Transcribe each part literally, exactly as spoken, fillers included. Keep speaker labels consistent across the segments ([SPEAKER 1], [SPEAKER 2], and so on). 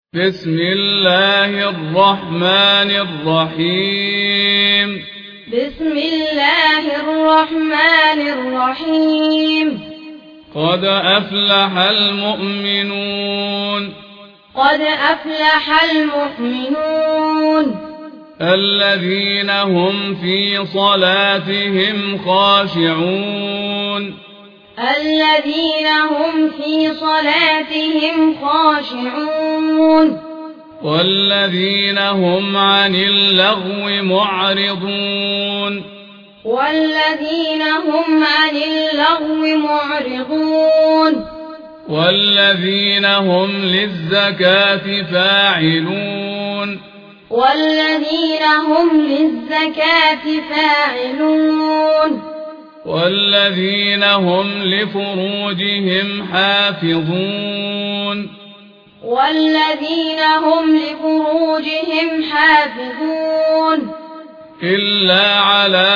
[SPEAKER 1] بسم الله الرحمن الرحيم
[SPEAKER 2] بسم الله الرحمن الرحيم
[SPEAKER 1] قد أفلح المؤمنون
[SPEAKER 2] قد أفلح المؤمنون
[SPEAKER 1] الذين هم في صلاتهم خاشعون
[SPEAKER 2] الذين هم في صلاتهم خاشعون
[SPEAKER 1] والذين هم عن اللغو معرضون
[SPEAKER 2] والذين هم عن اللغو معرضون
[SPEAKER 1] والذين هم للزكاة فاعلون
[SPEAKER 2] والذين هم للزكاة فاعلون
[SPEAKER 1] والذين هم لفروجهم حافظون
[SPEAKER 2] والذين هم لفروجهم حافظون
[SPEAKER 1] إلا على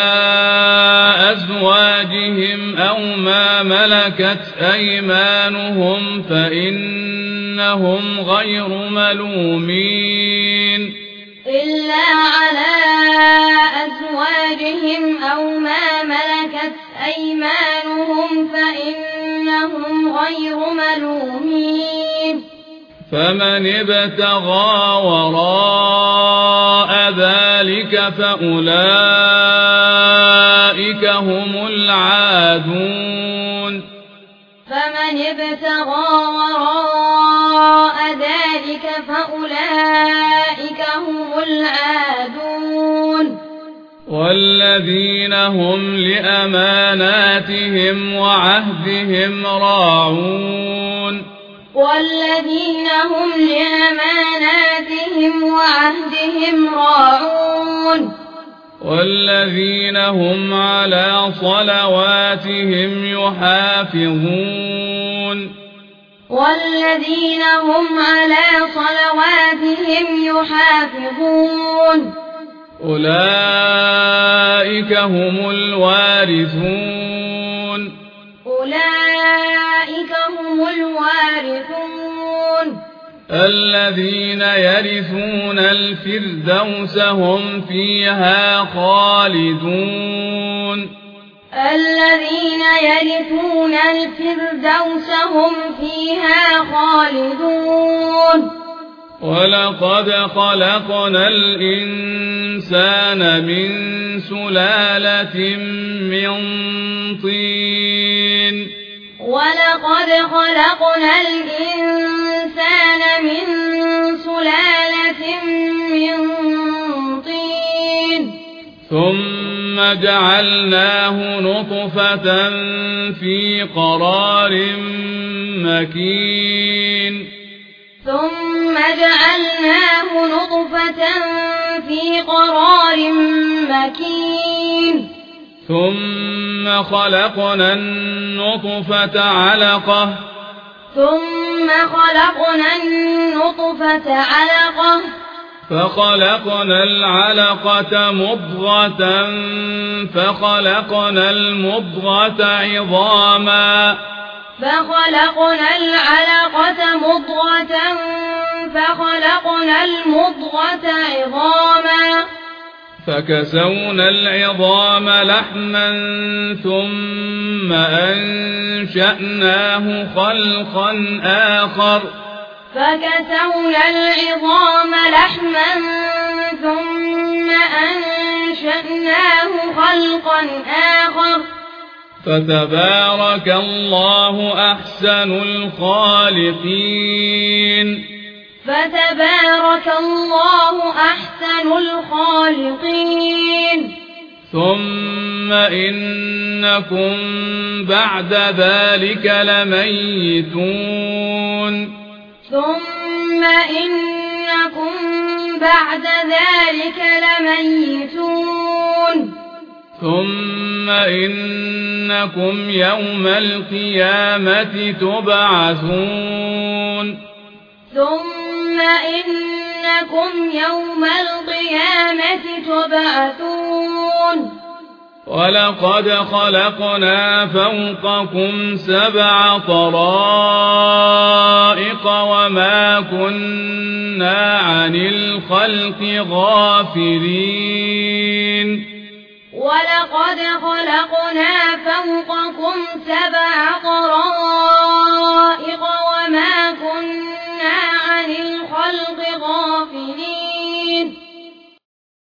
[SPEAKER 1] أزواجهم أو ما ملكت أيمانهم فإنهم غير ملومين
[SPEAKER 2] إلا على أزواجهم أو ما ملكت أيمانهم فإنهم غير ملومين
[SPEAKER 1] فمن ابتغى وراء ذلك فأولئك هم العادون
[SPEAKER 2] فمن ابتغى وراء ذلك فأولئك هم العادون
[SPEAKER 1] والذين هم لأماناتهم وعهدهم راعون
[SPEAKER 2] والذين هم لأماناتهم وعهدهم راعون
[SPEAKER 1] والذين هم على صلواتهم يحافظون
[SPEAKER 2] والذين هم على صلواتهم يحافظون
[SPEAKER 1] أولئك هم الوارثون
[SPEAKER 2] أولئك هم الوارثون
[SPEAKER 1] الذين يرثون الفردوس هم فيها خالدون
[SPEAKER 2] الذين يرثون الفردوس هم فيها خالدون
[SPEAKER 1] ولقد خلقنا الإنسان من سلالة من طين
[SPEAKER 2] ولقد خلقنا الإنسان من سلالة من طين
[SPEAKER 1] ثم جعلناه نطفة في قرار مكين
[SPEAKER 2] ثم جعلناه نطفة في قرار مكين
[SPEAKER 1] ثم خلقنا النطفة علقة
[SPEAKER 2] ثم خلقنا النطفة علقة
[SPEAKER 1] فخلقنا العلقة مضغة فخلقنا المضغة عظاما
[SPEAKER 2] فخلقنا العلقة مضغة فخلقنا المضغة عظاما
[SPEAKER 1] فكسونا العظام لحما ثم أنشأناه خلقا آخر
[SPEAKER 2] فكسونا العظام لحما ثم أنشأناه خلقا آخر
[SPEAKER 1] فتبارك الله أحسن الخالقين
[SPEAKER 2] فتبارك الله أحسن الخالقين
[SPEAKER 1] ثم إنكم بعد ذلك لميتون
[SPEAKER 2] ثم إنكم بعد ذلك لميتون
[SPEAKER 1] ثم إنكم يوم القيامة تبعثون
[SPEAKER 2] ثم إنكم يوم القيامة تبعثون
[SPEAKER 1] ولقد خلقنا فوقكم سبع طرائق وما كنا عن الخلق غافلين
[SPEAKER 2] ولقد خلقنا فوقكم سبع